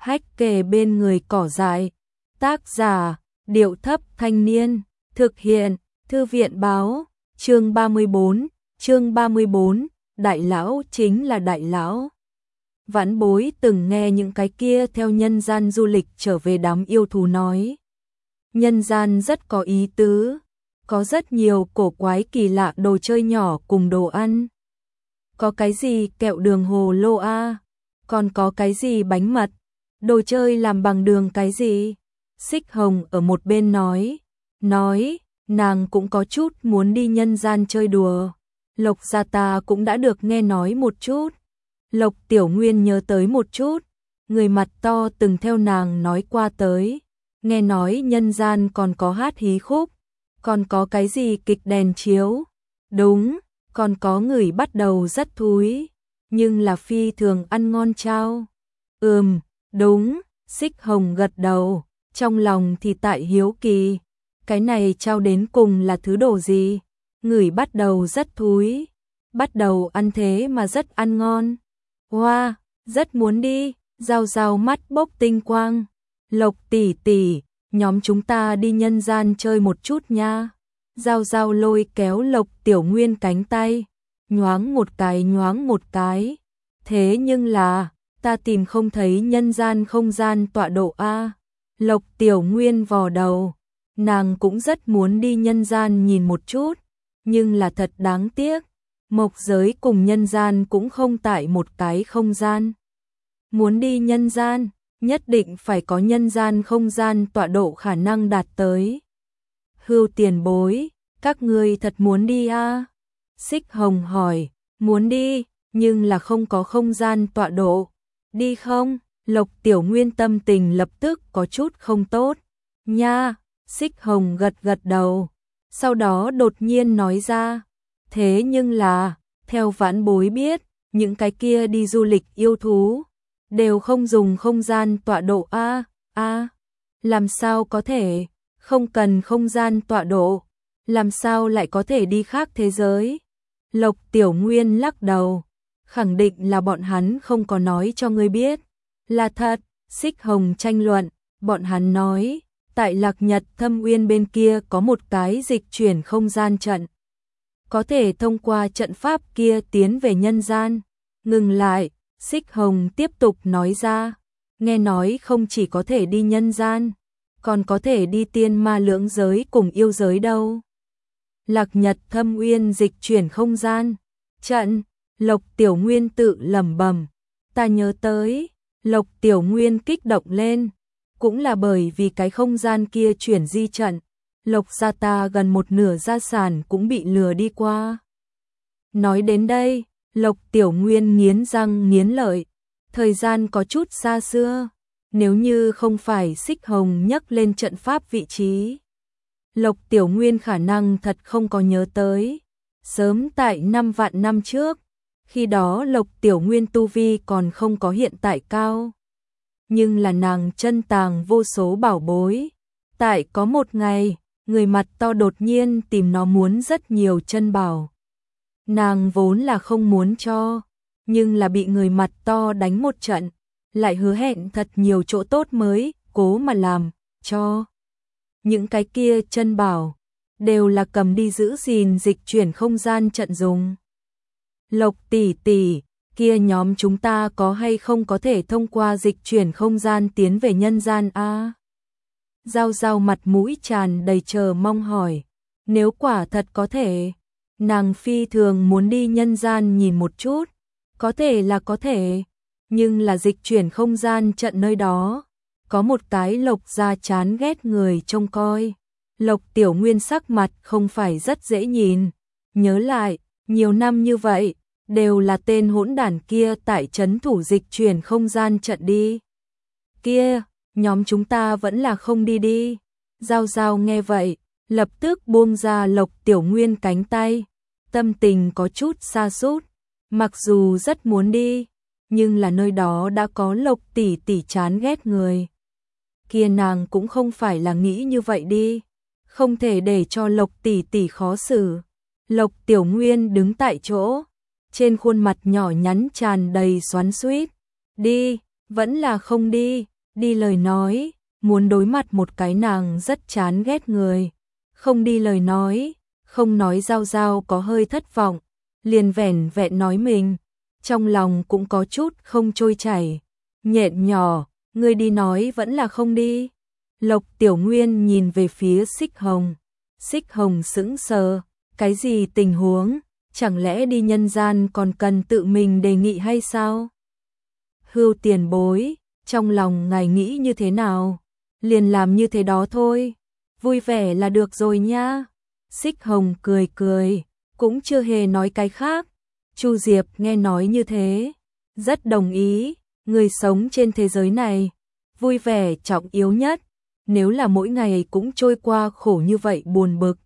Hách kề bên người cỏ dại. Tác giả, Điệu Thấp Thanh Niên. Thực hiện, Thư viện Báo. Chương 34, Đại Lão chính là Đại Lão. Vãn Bối từng nghe những cái kia theo nhân gian du lịch trở về đám yêu thú nói. Nhân gian rất có ý tứ, có rất nhiều cổ quái kỳ lạ đồ chơi nhỏ cùng đồ ăn. Có cái gì kẹo đường hồ lô a, còn có cái gì bánh mật, đồ chơi làm bằng đường cái gì. Xích Hồng ở một bên nói, nàng cũng có chút muốn đi nhân gian chơi đùa. Lộc gia ta cũng đã được nghe nói một chút. Lộc Tiểu Nguyên nhớ tới một chút, người mặt to từng theo nàng nói qua tới, nghe nói nhân gian còn có hát hí khúc, còn có cái gì kịch đèn chiếu, đúng, còn có người bắt đầu rất thúi, nhưng là phi thường ăn ngon chao. Đúng, Xích Hồng gật đầu, trong lòng thì tại hiếu kỳ, cái này trao đến cùng là thứ đồ gì, người bắt đầu rất thúi, bắt đầu ăn thế mà rất ăn ngon. Hoa, rất muốn đi. Giao Giao mắt bốc tinh quang. Lộc tỷ tỷ, nhóm chúng ta đi nhân gian chơi một chút nha. Giao Giao lôi kéo Lộc Tiểu Nguyên cánh tay, nhoáng một cái. Thế nhưng là, ta tìm không thấy nhân gian không gian tọa độ a. Lộc Tiểu Nguyên vò đầu, nàng cũng rất muốn đi nhân gian nhìn một chút, nhưng là thật đáng tiếc. Mộc giới cùng nhân gian cũng không tại một cái không gian. Muốn đi nhân gian, nhất định phải có nhân gian không gian tọa độ khả năng đạt tới. Hưu tiền bối, các ngươi thật muốn đi a? Xích Hồng hỏi, muốn đi, nhưng là không có không gian tọa độ. Đi không? Lộc Tiểu Nguyên tâm tình lập tức có chút không tốt. Nha, Xích Hồng gật đầu. Sau đó đột nhiên nói ra. Thế nhưng là, theo Vãn Bối biết, những cái kia đi du lịch yêu thú, đều không dùng không gian tọa độ a. Làm sao có thể, không cần không gian tọa độ, làm sao lại có thể đi khác thế giới? Lộc Tiểu Nguyên lắc đầu, khẳng định là bọn hắn không có nói cho ngươi biết. Là thật, Xích Hồng tranh luận, bọn hắn nói, tại Lạc Nhật Thâm Uyên bên kia có một cái dịch chuyển không gian trận. Có thể thông qua trận pháp kia tiến về nhân gian. Ngừng lại, Xích Hồng tiếp tục nói ra, nghe nói không chỉ có thể đi nhân gian, còn có thể đi tiên ma lưỡng giới cùng yêu giới đâu. Lạc Nhật Thâm Uyên dịch chuyển không gian trận. Lộc Tiểu Nguyên tự lẩm bẩm, ta nhớ tới. Lộc Tiểu Nguyên kích động lên, cũng là bởi vì cái không gian kia chuyển di trận. Lộc gia ta gần một nửa gia sản cũng bị lừa đi qua. Nói đến đây, Lộc Tiểu Nguyên nghiến răng nghiến lợi, thời gian có chút xa xưa, nếu như không phải Xích Hồng nhắc lên trận pháp vị trí, Lộc Tiểu Nguyên khả năng thật không có nhớ tới. Sớm tại 5 vạn năm trước, khi đó Lộc Tiểu Nguyên tu vi còn không có hiện tại cao, nhưng là nàng chân tàng vô số bảo bối. Tại có một ngày, người mặt to đột nhiên tìm nó muốn rất nhiều chân bảo. Nàng vốn là không muốn cho, nhưng là bị người mặt to đánh một trận, lại hứa hẹn thật nhiều chỗ tốt mới, cố mà làm, cho. Những cái kia chân bảo, đều là cầm đi giữ gìn dịch chuyển không gian trận dùng. Lộc tỷ tỷ, kia nhóm chúng ta có hay không có thể thông qua dịch chuyển không gian tiến về nhân gian a? Giao Giao mặt mũi tràn đầy chờ mong hỏi, nếu quả thật có thể, nàng phi thường muốn đi nhân gian nhìn một chút, có thể là có thể, nhưng là dịch chuyển không gian trận nơi đó, có một cái Lộc gia chán ghét người trông coi. Lộc Tiểu Nguyên sắc mặt không phải rất dễ nhìn, nhớ lại, nhiều năm như vậy, đều là tên hỗn đản kia tại trấn thủ dịch chuyển không gian trận đi. Kia, nhóm chúng ta vẫn là không đi đi. Giao Giao nghe vậy, lập tức buông ra Lộc Tiểu Nguyên cánh tay, tâm tình có chút sa sút, mặc dù rất muốn đi, nhưng là nơi đó đã có Lộc tỷ tỷ chán ghét người. Kia nàng cũng không phải là nghĩ như vậy đi, không thể để cho Lộc tỷ tỷ khó xử. Lộc Tiểu Nguyên đứng tại chỗ, trên khuôn mặt nhỏ nhắn tràn đầy xoắn xuýt. Đi, vẫn là không đi. Đi lời nói, muốn đối mặt một cái nàng rất chán ghét người. Không đi lời nói, không nói Giao Giao có hơi thất vọng, liền vẻn vẹn nói mình. Trong lòng cũng có chút không trôi chảy. Nhện nhỏ, ngươi đi nói vẫn là không đi. Lộc Tiểu Nguyên nhìn về phía Xích Hồng. Xích Hồng sững sờ, cái gì tình huống, chẳng lẽ đi nhân gian còn cần tự mình đề nghị hay sao? Hưu tiền bối, trong lòng ngài nghĩ như thế nào? Liền làm như thế đó thôi, vui vẻ là được rồi nha. Xích Hồng cười cười, cũng chưa hề nói cái khác. Chu Diệp nghe nói như thế, rất đồng ý, người sống trên thế giới này, vui vẻ trọng yếu nhất, nếu là mỗi ngày cũng trôi qua khổ như vậy buồn bực.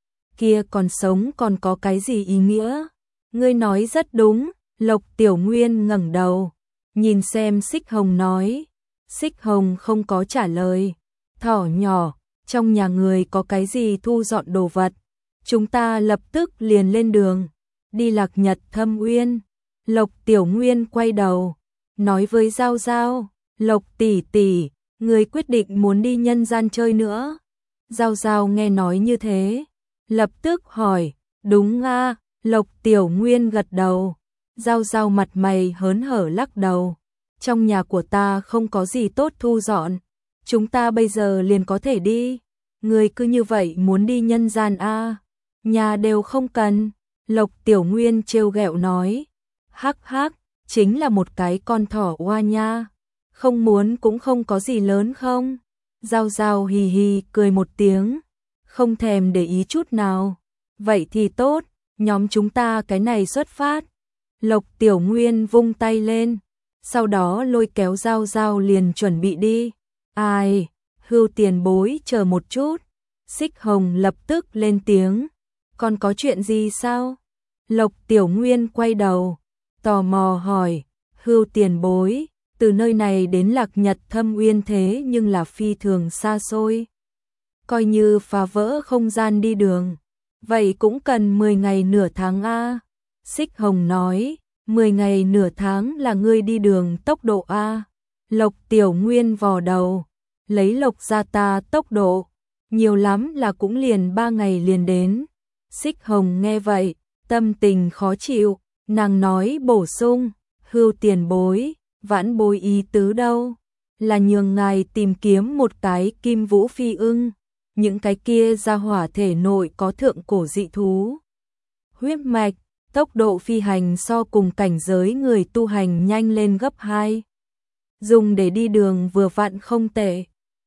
Kia còn sống còn có cái gì ý nghĩa? Ngươi nói rất đúng, Lộc Tiểu Nguyên ngẩng đầu, nhìn xem Xích Hồng nói. Xích Hồng không có trả lời. Thỏ nhỏ, trong nhà người có cái gì thu dọn đồ vật? Chúng ta lập tức liền lên đường, đi Lạc Nhật Thâm Uyên. Lộc Tiểu Nguyên quay đầu, nói với Giao Giao, Lộc tỷ tỷ, người quyết định muốn đi nhân gian chơi nữa. Giao Giao nghe nói như thế, lập tức hỏi, đúng a? Lộc Tiểu Nguyên gật đầu. Giao Giao mặt mày hớn hở lắc đầu, trong nhà của ta không có gì tốt thu dọn, chúng ta bây giờ liền có thể đi. Người cứ như vậy muốn đi nhân gian a? Nhà đều không cần. Lộc Tiểu Nguyên trêu ghẹo nói, hắc hắc, chính là một cái con thỏ oa nha, không muốn cũng không có gì lớn không? Giao Giao hì hì cười một tiếng, không thèm để ý chút nào. Vậy thì tốt, nhóm chúng ta cái này xuất phát. Lộc Tiểu Nguyên vung tay lên, sau đó lôi kéo Giao Giao liền chuẩn bị đi. Ai, Hưu tiền bối chờ một chút. Xích Hồng lập tức lên tiếng, còn có chuyện gì sao? Lộc Tiểu Nguyên quay đầu, tò mò hỏi, Hưu tiền bối, từ nơi này đến Lạc Nhật Thâm Uyên thế nhưng là phi thường xa xôi. Coi như phá vỡ không gian đi đường, vậy cũng cần 10 ngày nửa tháng a. Xích Hồng nói, 10 ngày nửa tháng là ngươi đi đường tốc độ a. Lộc Tiểu Nguyên vò đầu, lấy Lộc gia ta tốc độ, nhiều lắm là cũng liền 3 ngày liền đến. Xích Hồng nghe vậy, tâm tình khó chịu, nàng nói bổ sung, Hưu tiền bối, vãn bối ý tứ đâu? Là nhường ngài tìm kiếm một cái Kim Vũ Phi ưng, những cái kia ra hỏa thể nội có thượng cổ dị thú. Huyết mạch, tốc độ phi hành so cùng cảnh giới người tu hành nhanh lên gấp 2. Dùng để đi đường vừa vặn không tệ.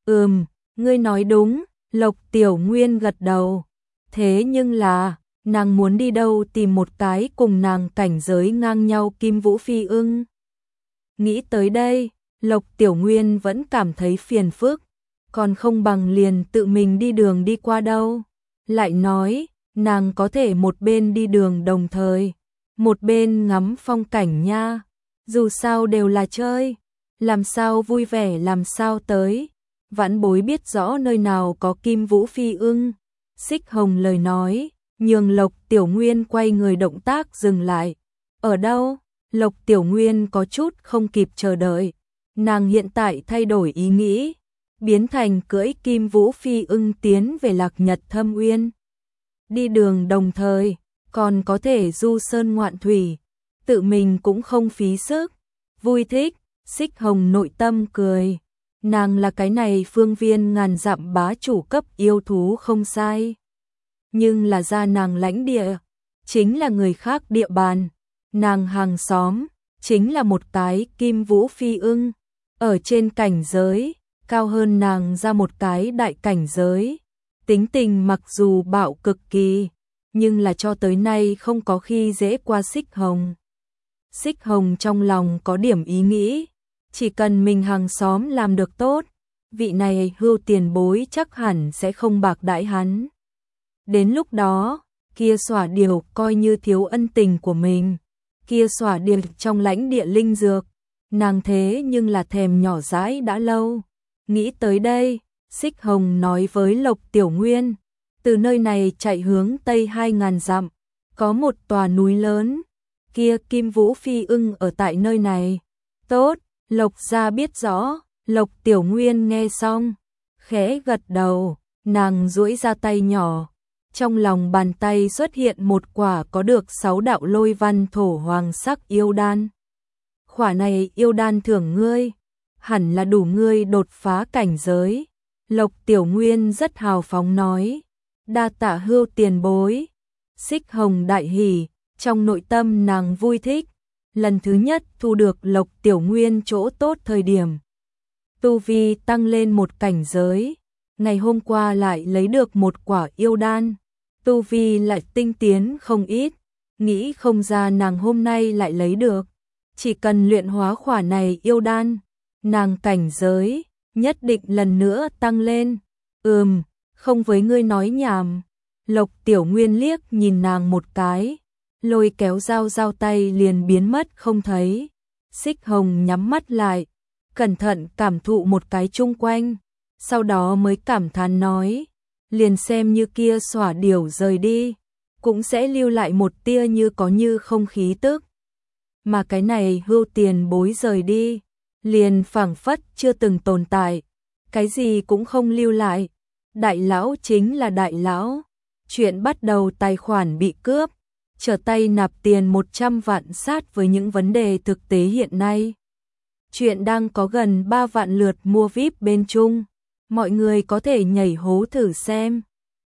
Ngươi nói đúng, Lộc Tiểu Nguyên gật đầu. Thế nhưng là, nàng muốn đi đâu tìm một cái cùng nàng cảnh giới ngang nhau Kim Vũ Phi ưng? Nghĩ tới đây, Lộc Tiểu Nguyên vẫn cảm thấy phiền phức, còn không bằng liền tự mình đi đường đi qua đâu. Lại nói, nàng có thể một bên đi đường đồng thời, một bên ngắm phong cảnh nha, dù sao đều là chơi, làm sao vui vẻ làm sao tới. Vãn bối biết rõ nơi nào có Kim Vũ Phi ưng. Xích Hồng lời nói, nhường Lộc Tiểu Nguyên quay người động tác dừng lại. Ở đâu? Lộc Tiểu Nguyên có chút không kịp chờ đợi. Nàng hiện tại thay đổi ý nghĩ, biến thành cưỡi Kim Vũ Phi ưng tiến về Lạc Nhật Thâm Uyên. Đi đường đồng thời, còn có thể du sơn ngoạn thủy, tự mình cũng không phí sức. Vui thích, Xích Hồng nội tâm cười. Nàng là cái này phương viên ngàn dặm bá chủ cấp yêu thú không sai. Nhưng là ra nàng lãnh địa, chính là người khác địa bàn. Nàng hàng xóm, chính là một cái Kim Vũ Phi ưng. Ở trên cảnh giới, cao hơn nàng ra một cái đại cảnh giới. Tính tình mặc dù bạo cực kỳ, nhưng là cho tới nay không có khi dễ qua Xích Hồng. Xích Hồng trong lòng có điểm ý nghĩ, chỉ cần mình hàng xóm làm được tốt, vị này Hưu tiền bối chắc hẳn sẽ không bạc đãi hắn. Đến lúc đó, kia xỏa điều coi như thiếu ân tình của mình, kia xỏa điều trong lãnh địa linh dược, nàng thế nhưng là thèm nhỏ dãi đã lâu. Nghĩ tới đây, Xích Hồng nói với Lộc Tiểu Nguyên, từ nơi này chạy hướng tây 2000 dặm, có một tòa núi lớn, kia Kim Vũ Phi ưng ở tại nơi này. Tốt, Lộc gia biết rõ, Lộc Tiểu Nguyên nghe xong, khẽ gật đầu, nàng duỗi ra tay nhỏ. Trong lòng bàn tay xuất hiện một quả có được 6 đạo lôi văn thổ hoàng sắc yêu đan. Quả này yêu đan thưởng ngươi, hẳn là đủ ngươi đột phá cảnh giới. Lộc Tiểu Nguyên rất hào phóng nói, đa tạ Hưu tiền bối. Xích Hồng đại hỉ, trong nội tâm nàng vui thích, lần thứ nhất thu được Lộc Tiểu Nguyên chỗ tốt thời điểm. Tu vi tăng lên một cảnh giới, ngày hôm qua lại lấy được một quả yêu đan, tu vi lại tinh tiến không ít, nghĩ không ra nàng hôm nay lại lấy được. Chỉ cần luyện hóa quả này yêu đan, nàng cảnh giới nhất định lần nữa tăng lên. Không với ngươi nói nhảm. Lộc Tiểu Nguyên liếc nhìn nàng một cái, lôi kéo dao tay liền biến mất không thấy. Xích Hồng nhắm mắt lại, cẩn thận cảm thụ một cái chung quanh, sau đó mới cảm thán nói, liền xem như kia xỏa điểu rời đi, cũng sẽ lưu lại một tia như có như không khí tức. Mà cái này Hưu tiền bối rời đi, liền phảng phất chưa từng tồn tại, cái gì cũng không lưu lại. Đại lão chính là đại lão. Chuyện bắt đầu tài khoản bị cướp, trở tay nạp tiền 100 vạn sát với những vấn đề thực tế hiện nay. Chuyện đang có gần 3 vạn lượt mua VIP bên Trung, mọi người có thể nhảy hố thử xem.